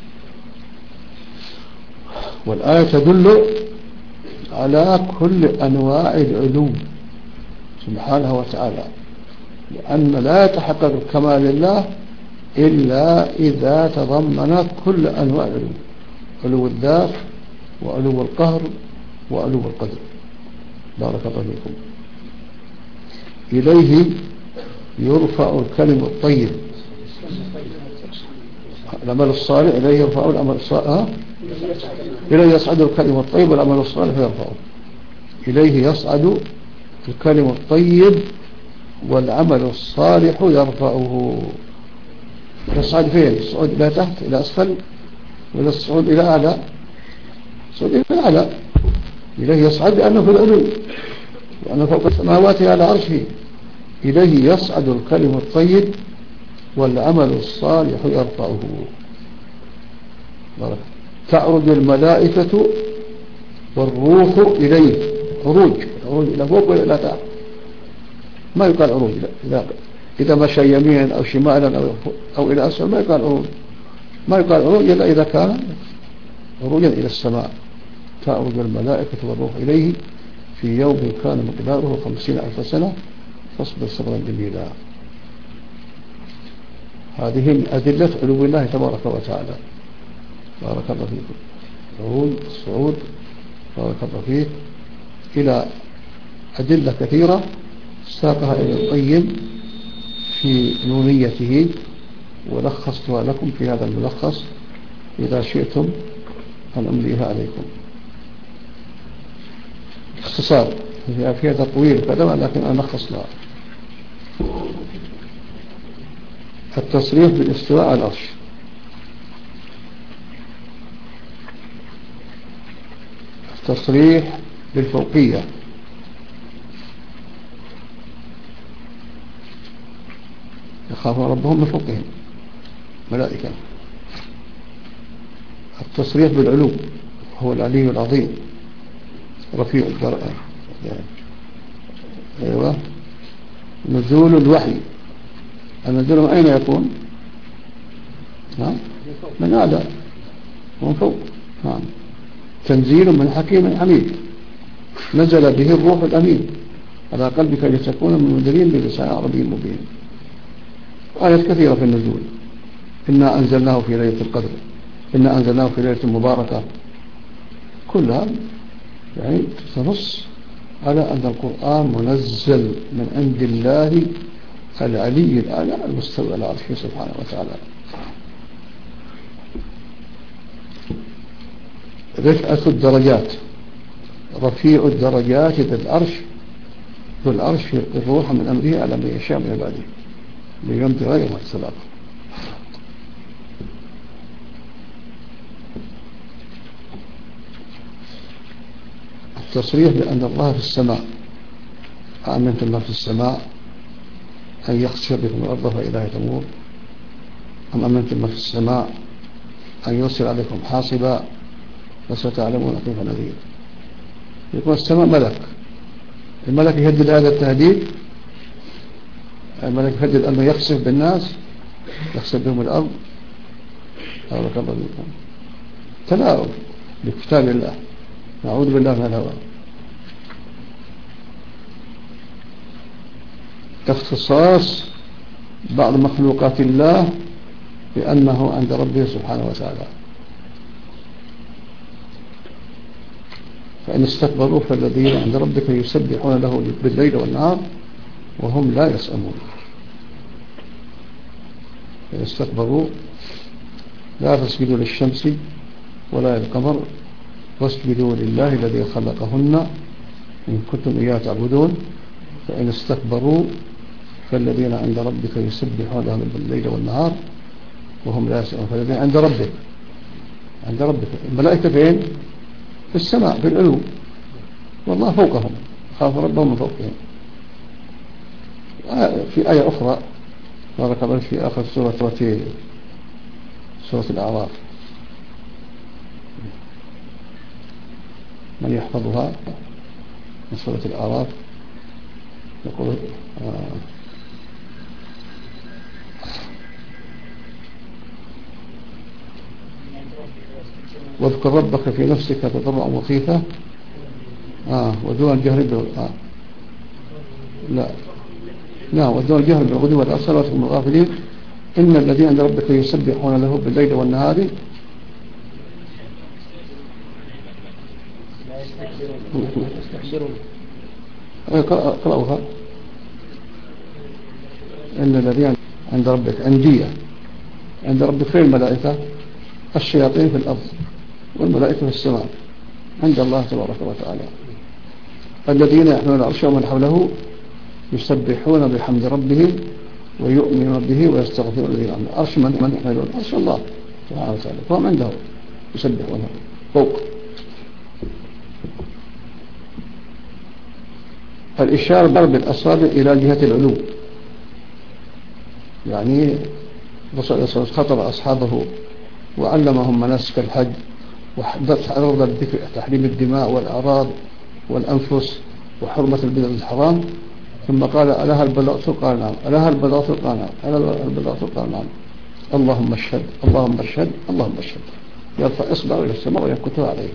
والآية تدل على كل أنواع العلو سبحانه وتعالى، لأن لا يتحقق كمال الله إلا إذا تضمن كل أنواع العلو، علو الذات وعلو القهر وعلو القدر. بارك الله فيكم. إليه يرفع الكلم الطيب، العمل الصالح إليه يرفع العمل الصالح، إليه يصعد الكلم الطيب والعمل الصالح يرفعه. إليه يصعد الكلم الطيب والعمل الصالح يرفعه. يصعد فين؟ الصعود إلى تحت إلى أسفل ولا الصعود إلى أعلى؟ الصعود إلى أعلى. إليه يصعد لأنه في العلو، لأنه فوق السماوات على عرشه. إليه يصعد الكلم الطيب والعمل الصالح يرفعه. تعرج الملائكة والروح إليه. عروج، عروج إلى فوق ولا إلى تحت؟ ما يقال عروج. إذا إذا مشى يمينا أو شمالا أو, أو إلى أسفل ما يقال عروج. ما يقال عروج إلا إذا كان عروجا إلى السماء. تعرج الملائكة والروح إليه في يوم كان مقداره خمسين ألف سنة فاصبر صبرا جميلا. هذه من أدلة علو الله تبارك وتعالى. بارك الله فيكم. العروج، الصعود، بارك الله فيك، إلى أدلة كثيرة ساقها ابن القيم في نونيته ولخصتها لكم في هذا الملخص إذا شئتم أن أمليها عليكم. اختصار فيها تطويل كذا، لكن أنا ألخص لها. التصريح بالاستواء على العرش. التصريح بالفوقية. يخافون ربهم من فوقهم ملائكة. التصريح بالعلو هو العلي العظيم رفيع الدرجة. أيوة. نزول الوحي. النزول من أين يكون؟ نعم من أعلى ومن فوق. نعم. تنزيل من حكيم حميد نزل به الروح الأمين على قلبك لتكون من المنذرين بلسان عربي مبين. آيات كثيرة في النزول. إنا أنزلناه في ليلة القدر، إنا أنزلناه في ليلة مباركة، كلها يعني تنص على أن القرآن منزل من عند الله العلي الأعلى المستوى على عرشه سبحانه وتعالى. رفعة الدرجات. رفيع الدرجات ذي العرش، ذو العرش الروح من أمره على من يشاء من عباده ليمضي غير اختلاف. التصريح بأن الله في السماء. أأمنتم من في السماء أن يخسف بكم الأرض فإذا هي تمور، أم أمنتم من في السماء أن يرسل عليكم حاصبا فستعلمون كيف نذير. يكون السماء ملك، الملك يهدد هذا التهديد، الملك يهدد أنه يخسف بالناس، يخسف بهم الأرض. بارك الله فيكم. تلاعب بكتاب الله، نعوذ بالله من الهوى. اختصاص بعض مخلوقات الله بأنه عند ربه سبحانه وتعالى. فإن استكبروا فالذين عند ربك يسبحون له بالليل والنهار وهم لا يسأمون. فإن استكبروا لا تسجدوا للشمس ولا للقمر واسجدوا لله الذي خلقهن إن كنتم إياه تعبدون. فإن استكبروا فالذين عند ربك يسبحون له بالليل والنهار وهم لا يسأمون. فالذين عند ربك عند ربك الملائكة فين؟ في السماء في العلو، والله فوقهم، خاف ربهم من فوقهم. في آية أخرى بارك الله في آخر سورة سورة الأعراف، من يحفظها من سورة الأعراف يقول آه واذكر ربك في نفسك تضرعا وخيفة آه ودون الجهر آه لا لا ودون الجهر بالغدو والآصال وهم الغافلين إن الذين عند ربك يسبحون له بالليل والنهار اقرأوها. إن الذين عند ربك أندية عند ربك فين الملائكة؟ الشياطين في الأرض والملائكة في السماء عند الله تبارك وتعالى. الذين يحملون العرش ومن حوله يسبحون بحمد ربهم ويؤمنون به ويستغفرون الذين آمنوا. عرش من من يحملون عرش الله سبحانه وتعالى فهم عنده يسبحونه فوق. الإشارة ضرب الأصابع إلى جهة العلو، يعني الرسول صلى الله عليه وسلم خطب أصحابه وعلمهم مناسك الحج وحرر الذكر تحريم الدماء والأعراض والأنفس وحرمة البلد الحرام، ثم قال ألها البلاغة؟ قال نعم. ألها البلاغة؟ قال نعم. ألها البلاغة؟ قال نعم. اللهم اشهد اللهم اشهد اللهم اشهد. يرفع إصبعه إلى السماء وينكتها عليه.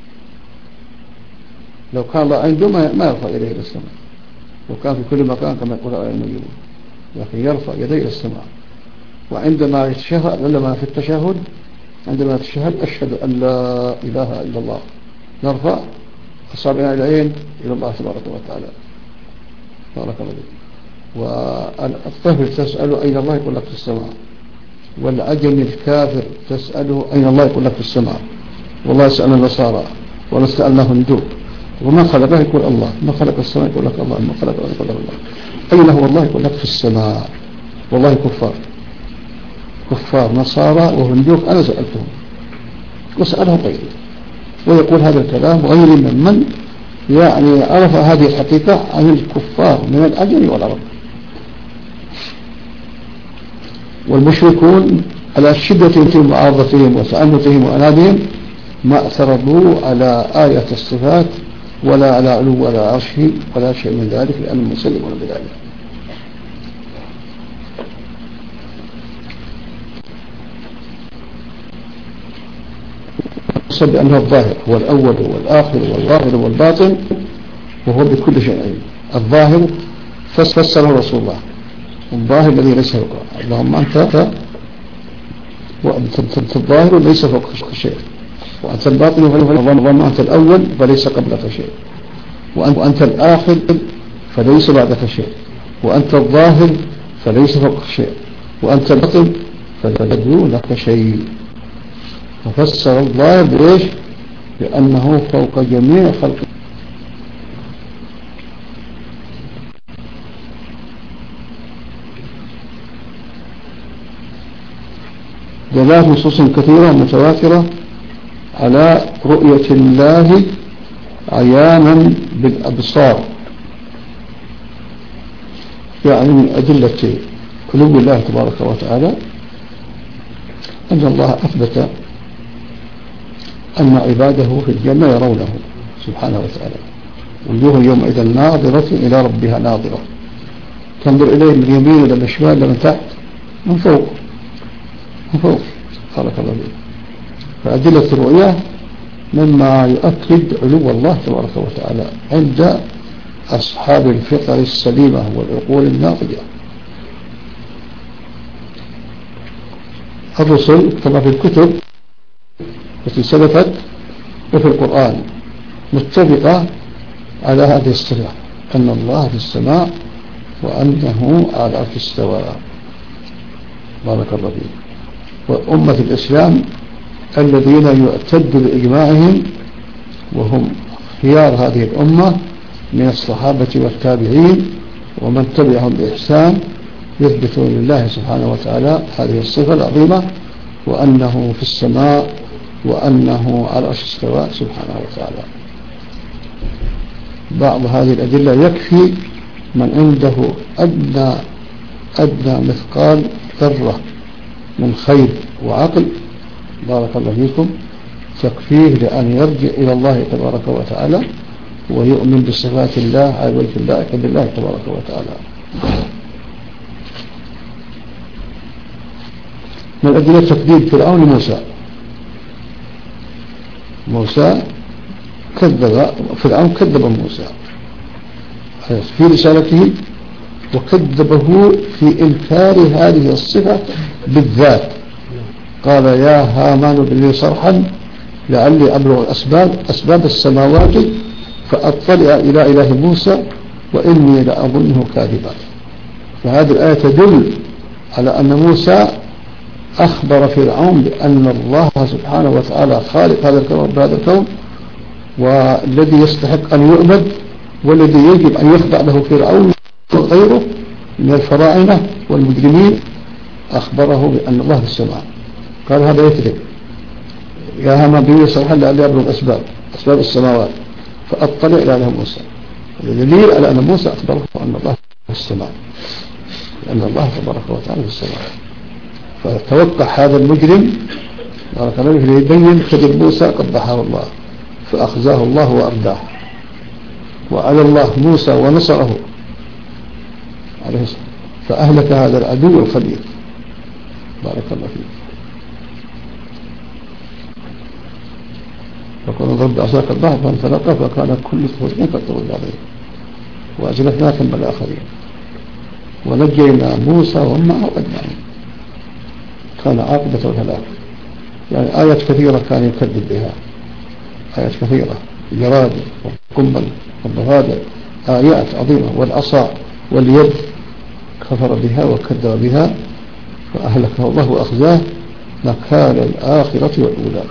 لو كان الله عنده ما يرفع إليه إلى السماء، لو كان في كل مكان كما يقول النبي، لكن يرفع يديه إلى السماء. وعندما يتشهد لما في التشهد عندما يتشهد أشهد أن لا إله إلا الله نرفع أصابعنا العين إلى الله تبارك وتعالى بارك الله فيك. والطفل تسأله أين الله يقول لك في السماء، والعجم الكافر تسأله أين الله يقول لك في السماء. والله سألنا النصارى ونسألنا هندوك وما خلقه يقول الله، ما خلق السماء يقول لك الله، ما خلق يقول لك الله. أين هو الله يقول لك في السماء. والله كفار كفار نصارى وهندوك أنا سألتهم وسألهم غيري، ويقول هذا الكلام غير من من يعني عرف هذه الحقيقة عن الكفار من الأجل والعرب. والمشركون على شدة معارضتهم وتعنتهم وأنادهم ما اعترضوا على آية الصفات ولا على علو ولا عرشه ولا شيء من ذلك لأنهم مسلمون بذلك. بأنه الظاهر هو الأول والآخر والظاهر والباطن وهو بكل شيء عليم. الظاهر فسره رسول الله، الظاهر الذي ليس فوق. اللهم أنت وأنت الظاهر ليس فوق شيء، وأنت الباطن اللهم أنت الأول فليس قبلك شيء، وأنت الآخر فليس بعدك شيء، وأنت الظاهر فليس فوق شيء، وأنت الباطن فدونك شيء. وفسر الله بإيش؟ بأنه فوق جميع خلقه. دلالات نصوص كثيرة متواترة على رؤية الله عيانا بالأبصار، يعني من أدلة علو الله تبارك وتعالى أن الله أثبت أن عباده في الجنة يرونه سبحانه وتعالى. وجوه يومئذ ناظرة إلى ربها ناظرة تنظر إليه من اليمين ولا من الشمال ولا من تحت من فوق من فوق بارك الله فيك. فأدلة الرؤية مما يؤكد علو الله تبارك وتعالى عند أصحاب الفطر السليمة والعقول الناضجة. الرسل كما في الكتب التي سلفت وفي القرآن متفقة على هذه الصفة، أن الله في السماء وأنه على العرش استوى. بارك الله فيك. وأمة الإسلام الذين يعتد بإجماعهم وهم خيار هذه الأمة من الصحابة والتابعين ومن تبعهم بإحسان يثبتون لله سبحانه وتعالى هذه الصفة العظيمة، وأنه في السماء وأنه على العرش استوى سبحانه وتعالى. بعض هذه الأدلة يكفي من عنده أدنى أدنى مثقال ذرة من خير وعقل، بارك الله فيكم، تكفيه لأن يرجع إلى الله تبارك وتعالى ويؤمن بصفات الله على وجه الله بالله تبارك وتعالى. من أدلة تكذيب فرعون موسى. موسى كذب فرعون كذب موسى في رسالته وكذبه في إنكار هذه الصفة بالذات. قال يا هامان ابن لي صرحا لعلي أبلغ الأسباب أسباب السماوات فأطلع إلى إله موسى وإني لأظنه كاذبا. فهذه الآية تدل على أن موسى أخبر فرعون بأن الله سبحانه وتعالى خالق هذا الكون بهذا الكون والذي يستحق أن يؤمن والذي يجب أن يخضع له فرعون وغيره من الفراعنة والمجرمين. أخبره بأن الله في السماء. قال هذا يكذب يا هامان بني صرحا لعلي أبلغ أسباب أسباب السماوات فأطلع إلى إله موسى. الدليل على أن موسى أخبره أن الله في السماء، لأن الله تبارك وتعالى في السماء. فتوقع هذا المجرم بارك الله فيه ليبين كذب موسى قبحه الله فأخزاه الله وأرداه، وعلى الله موسى ونصره عليه الصلاة فأهلك هذا العدو الخبيث. بارك الله فيه. فقال ضرب عصاك البحر فانفلق فكان كل فرق كالطول العظيم وأزلفناكم بالآخرين ونجينا موسى ومعه أجمعين. كان عاقبة الهلاك. يعني آيات كثيرة كان يكذب بها، آيات كثيرة، الجراد والقنبل والضفادع، آيات عظيمة، والعصا واليد كفر بها وكذب بها فأهلكه الله وأخزاه نكال الآخرة والأولى.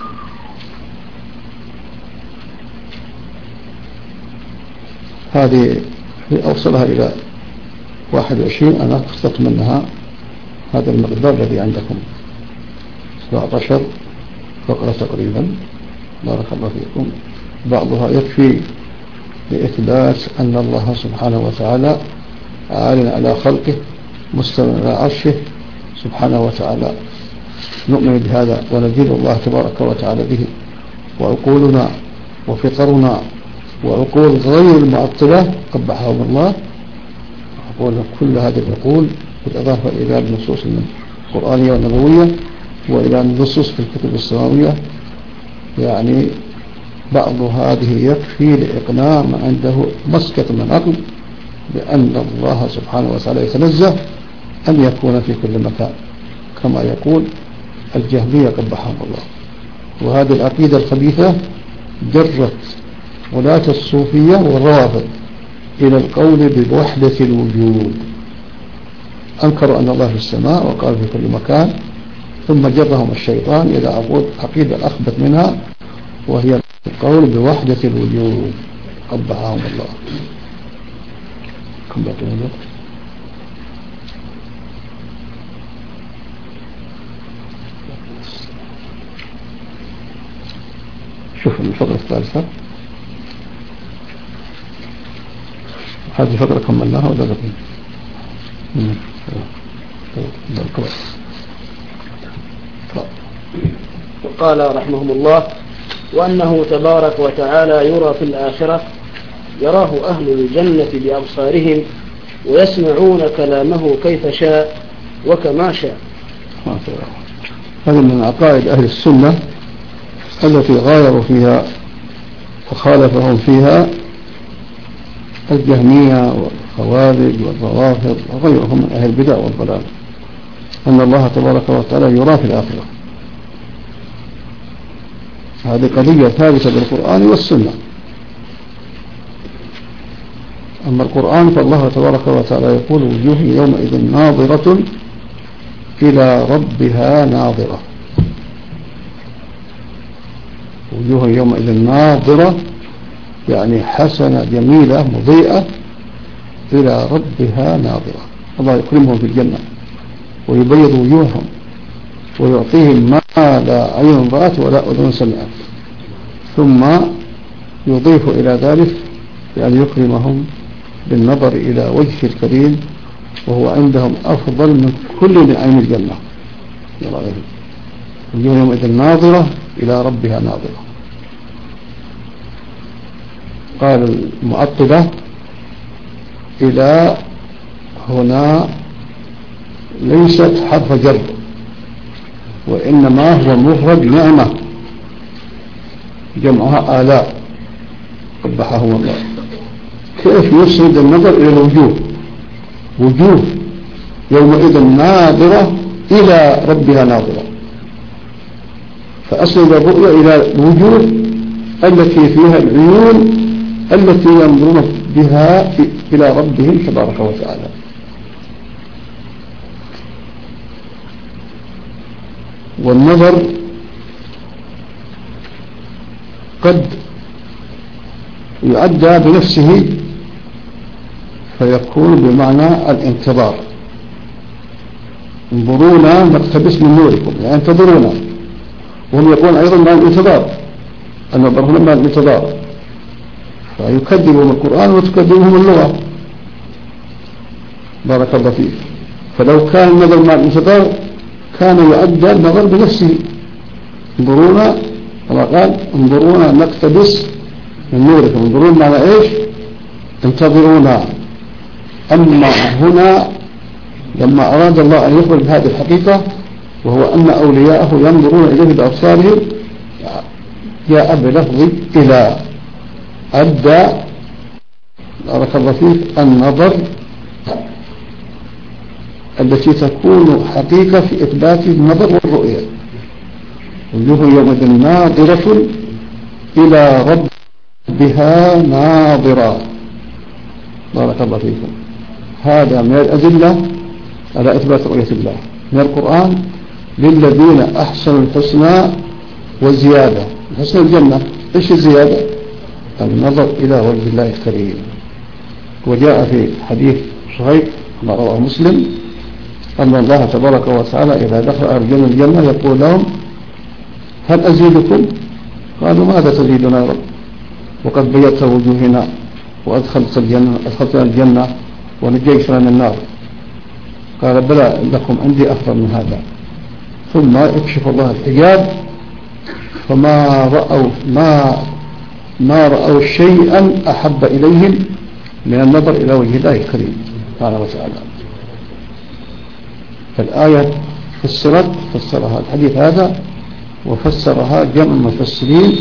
هذه أوصلها إلى واحد وعشرين. أنا اختصرت منها هذا المقدار الذي عندكم سبعة عشر فقرة تقريبا. بارك الله فيكم. بعضها يكفي لإثبات أن الله سبحانه وتعالى عال على خلقه مستوى على عرشه سبحانه وتعالى. نؤمن بهذا ونجيب الله تبارك وتعالى به، وعقولنا وفطرنا وعقول غير المعطلة قبحهم الله عقول كل هذه العقول بالإضافة إلى النصوص القرآنية والنبوية وإلى النصوص في الكتب السماوية. يعني بعض هذه يكفي لإقناع من عنده مسكة من عقل بأن الله سبحانه وتعالى يتنزه أن يكون في كل مكان كما يقول الجهمية قبحهم الله. وهذه العقيدة الخبيثة جرت ولاة الصوفية والروافض إلى القول بوحدة الوجود. أنكروا أن الله في السماء وقالوا في كل مكان، ثم جرهم الشيطان إلى عقيدة الأخبث منها وهي القول بوحدة الوجود. قبحهم الله. كم بقي من الوقت؟ شوف الفقرة الثالثة. هذه الفقرة كملناها ولا بقي؟ وقال رحمهم الله: وأنه تبارك وتعالى يرى في الآخرة، يراه أهل الجنة بأبصارهم ويسمعون كلامه كيف شاء وكما شاء. هذا من عقائد أهل السنة التي غايروا فيها وخالفهم فيها الجهمية والخوارج والروافض وغيرهم من أهل البدع والضلال. أن الله تبارك وتعالى يرى في الآخرة. هذه قضية ثابتة بالقرآن والسنة. أما القرآن فالله تبارك وتعالى يقول وجوه يومئذ ناظرة إلى ربها ناظرة. وجوه يومئذ ناظرة يعني حسنة جميلة مضيئة إلى ربها ناظرة. الله يكرمهم في الجنة ويبيض وجوههم ويعطيهم ما لا عين رأت ولا أذن سمعت، ثم يضيف إلى ذلك بأن يكرمهم بالنظر إلى وجه الكريم وهو عندهم أفضل من كل نعيم الجنة. وجوه يومئذ ناظرة إلى ربها ناظرة. قال المعطلة إلى هنا ليست حرف جر، وإنما هو مفرد نعمة جمعها آلاء قبحهم الله. كيف يسند النظر إلى الوجوه؟ وجوه يومئذ ناظرة إلى ربها ناظرة، فأسند الرؤية إلى الوجوه التي فيها العيون التي ينظرون بها إلى ربهم تبارك وتعالى. والنظر قد يؤدى بنفسه فيكون بمعنى الانتظار. انظرونا نقتبس من نوركم، يعني انتظرونا، وهم يقولون أيضا مع الانتظار، النظر هنا مع الانتظار، فيكذبهم القرآن وتكذبهم اللغة. بارك الله فيك. فلو كان النظر مع الانتظار كان يؤدى النظر بنفسه. انظرونا كما قال انظرونا نقتبس من نوركم، انظرونا معنى ايش؟ انتظرونا. أما هنا لما أراد الله أن يخبر بهذه الحقيقة وهو أن أولياءه ينظرون إليه بأبصارهم جاء بلفظ إلى أدى بارك الله فيك النظر التي تكون حقيقة في إثبات النظر والرؤية. وجوه يومئذ ناظرة إلى ربها ناظرة. بارك الله فيكم. هذا من الأدلة على إثبات رؤية الله من القرآن. للذين أحسنوا الحسنى وزيادة. حسن الجنة إيش الزيادة؟ النظر إلى وجه الله الكريم. وجاء في حديث صحيح ما رواه مسلم أن الله تبارك وتعالى إذا دخل أهل الجنة الجنة يقول لهم هل أزيدكم؟ قالوا ماذا تزيدنا يا رب؟ وقد بيضت وجوهنا وأدخلت الجنة أدخلتنا الجنة ونجيتنا من النار. قال بلى لكم عندي أفضل من هذا. ثم يكشف الله الحجاب فما رأوا ما ما رأوا شيئا أحب إليهم من النظر إلى وجه الله الكريم سبحانه وتعالى. فالآية فسرت فسرها الحديث هذا وفسرها جمع المفسرين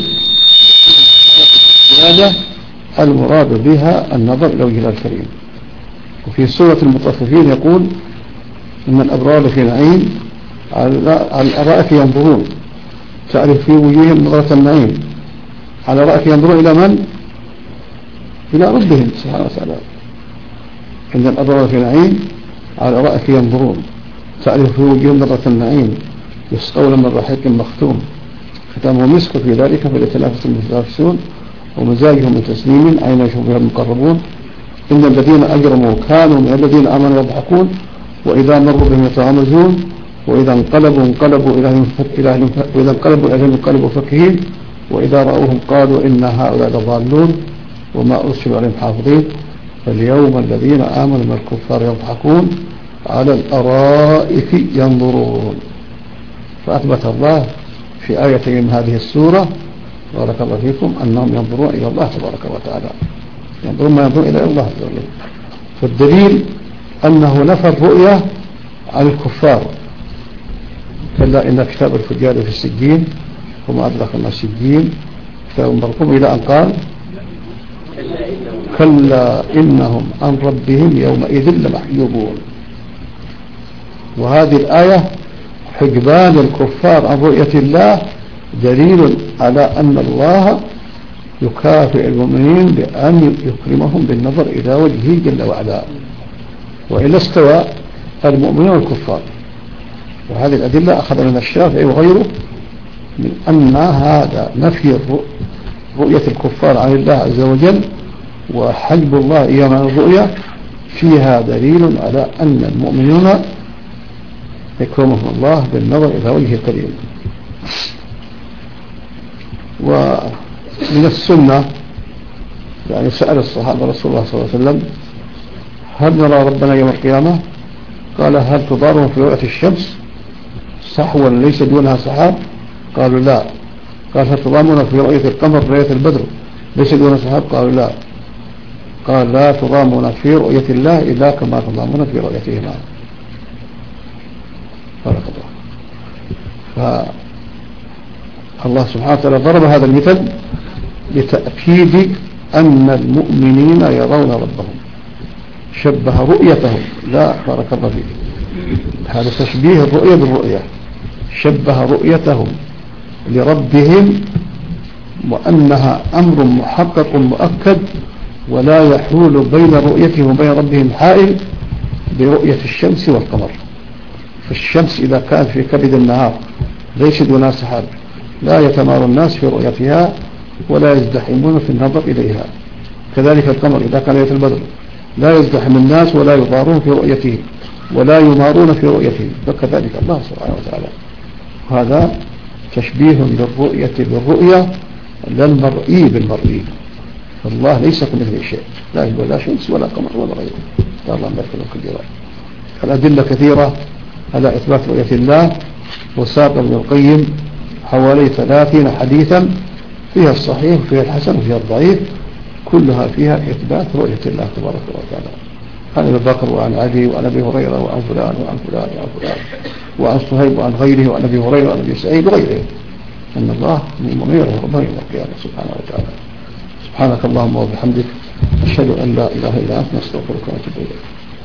هذا المراد بها النظر إلى وجه الله الكريم. وفي سورة المطففين يقول إن الأبرار في نعيم على الأرائك ينظرون تعرف في وجوههم نظرة النعيم. على الأرائك ينظرون إلى من؟ إلى ربهم سبحانه وتعالى. إن الأبرار في نعيم على الأرائك ينظرون تعرف في وجوههم نظرة النعيم يسقون من رحيق مختوم ختامه مسك في ذلك فليتنافس المتنافسون ومزاجهم من تسليم عين يشرب بها المقربون. إن الذين أجرموا كانوا من الذين آمنوا يضحكون وإذا مروا بهم يتغامزون وإذا انقلبوا انقلبوا إلى وإذا انقلبوا إلى أهلهم انقلبوا فكهين وإذا رأوهم قالوا إن هؤلاء لضالون وما أرسلوا عليهم حافظين. فاليوم الذين آمنوا من الكفار يضحكون على الأرائك ينظرون. فأثبت الله في آيتين من هذه السورة بارك الله فيكم أنهم ينظرون إلى الله تبارك وتعالى، ينظرون ما ينظرون إلى الله. فالدليل أنه نفى الرؤية عن الكفار. كلا إن كتاب الفجار في السجين وما أدرك ما السجين كتاب مرقوم إلى أن قال كلا إنهم عن ربهم يومئذ لمحجوبون. وهذه الآية حجبان الكفار عن رؤية الله دليل على أن الله يكافئ المؤمنين بأن يكرمهم بالنظر إلى وجهه جل وعلا، وإلا استوى المؤمنين والكفار. وهذه الأدلة أخذ من الشافعي وغيره من أن هذا نفي رؤية الكفار عن الله عز وجل وحجب الله إياهم عن الرؤية فيها دليل على أن المؤمنين يكرمهم الله بالنظر إلى وجه الكريم. ومن السنة يعني سأل الصحابة رسول الله صلى الله عليه وسلم هل نرى ربنا يوم القيامة؟ قال هل تضارهم في رؤية الشمس صحوا ليس دونها سحاب؟ قالوا لا. قال هل تضامون في رؤية القمر رؤية البدر ليس دونها سحاب؟ قالوا لا. قال لا تضامون في رؤية الله إلا كما تضامون في رؤيتهما. بارك الله. فالله سبحانه وتعالى ضرب هذا المثل لتأكيد أن المؤمنين يرون ربهم، شبه رؤيتهم. لا بارك الله فيك، هذا تشبيه الرؤية بالرؤية، شبه رؤيتهم لربهم وأنها أمر محقق مؤكد ولا يحول بين رؤيتهم وبين ربهم حائل برؤية الشمس والقمر. فالشمس إذا كانت في كبد النهار ليس دونها سحاب لا يتمارى الناس في رؤيتها ولا يزدحمون في النظر إليها. كذلك القمر إذا كان ليلة البدر لا يزدحم الناس ولا يضارون في رؤيته ولا يمارون في رؤيته، فكذلك الله سبحانه وتعالى. هذا تشبيه للرؤية بالرؤية لا المرئي بالمرئي. فالله ليس كمثله شيء، لا يوجد لا شمس ولا قمر ولا غيره. قال الله بارك كبيرا. الأدلة كثيرة على إثبات رؤية الله، وساق ابن القيم حوالي ثلاثين حديثا فيها الصحيح وفيها الحسن وفيها الضعيف، كلها فيها إثبات رؤية الله تبارك وتعالى. عن أبي بكر وعن علي وعن أبي هريرة وعن فلان وعن فلان وعن فلان وعن صهيب وعن غيره وعن أبي هريرة وعن أبي سعيد وغيره أن الله من يرى ربه يوم القيامة سبحانه وتعالى. سبحانك اللهم وبحمدك أشهد أن لا إله إلا أنت نستغفرك ونتوب إليك.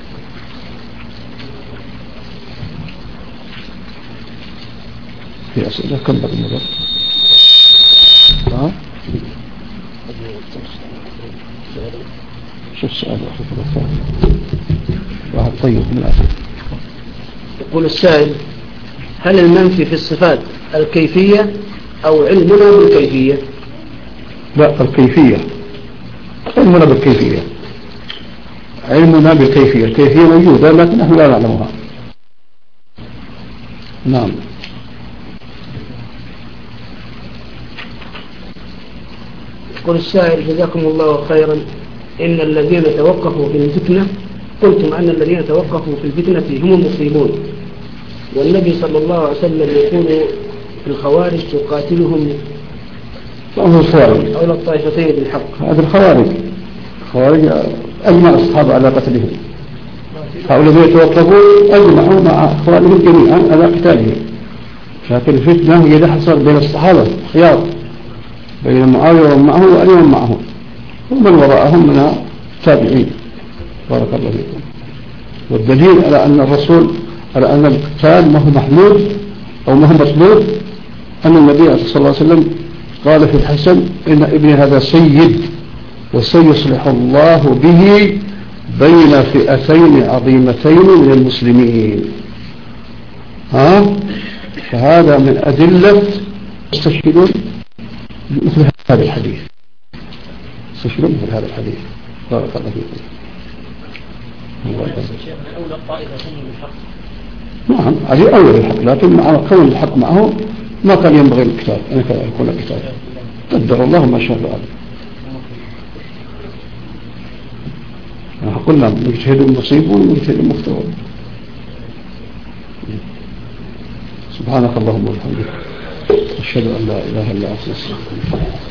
في أسئلة كم بقي المدر؟ ها؟ شو السؤال واحد طيب من أسئلة. يقول السائل هل المنفي في الصفات الكيفية أو علمنا بالكيفية؟ لا، الكيفية. علمنا بالكيفية، علمنا بالكيفية، الكيفية موجودة لكن نحن لا نعلمها. نعم. يقول السائل جزاكم الله خيرا إن الذين توقفوا في الفتنة قلتم أن الذين توقفوا في الفتنة هم المصيبون، والنبي صلى الله عليه وسلم يقول في الخوارج تقاتلهم أولى الطائفتين بالحق. هذا الخوارج الخوارج أجمع الصحابة على قتلهم، هؤلاء الذين توقفوا أجمعوا مع أخوانهم جميعا على قتالهم، لكن الفتنة هي اللي حصل بين الصحابة خيار بين معاوية ومعه وعلي ومعه ومن وراءهم من التابعين. بارك الله فيكم. والدليل على أن الرسول على أن القتال ما هو محمود أو ما هو مطلوب أن النبي صلى الله عليه وسلم قال في الحسن إن ابني هذا سيد وسيصلح الله به بين فئتين عظيمتين من المسلمين. ها؟ فهذا من أدلة يستشهدون مثل هذا الحديث، يستشهدون مثل هذا الحديث. بارك الله فيكم. أولى الطائفتين بالحق. نعم هذه أول الحق، لكن مع كون الحق معه ما كان ينبغي القتال أن يكون القتال. قدر الله ما شاء فعل. قلنا مجتهد مصيب ومجتهد مختار. سبحانك اللهم وبحمدك أشهد أن لا إله إلا أنت أستغفرك.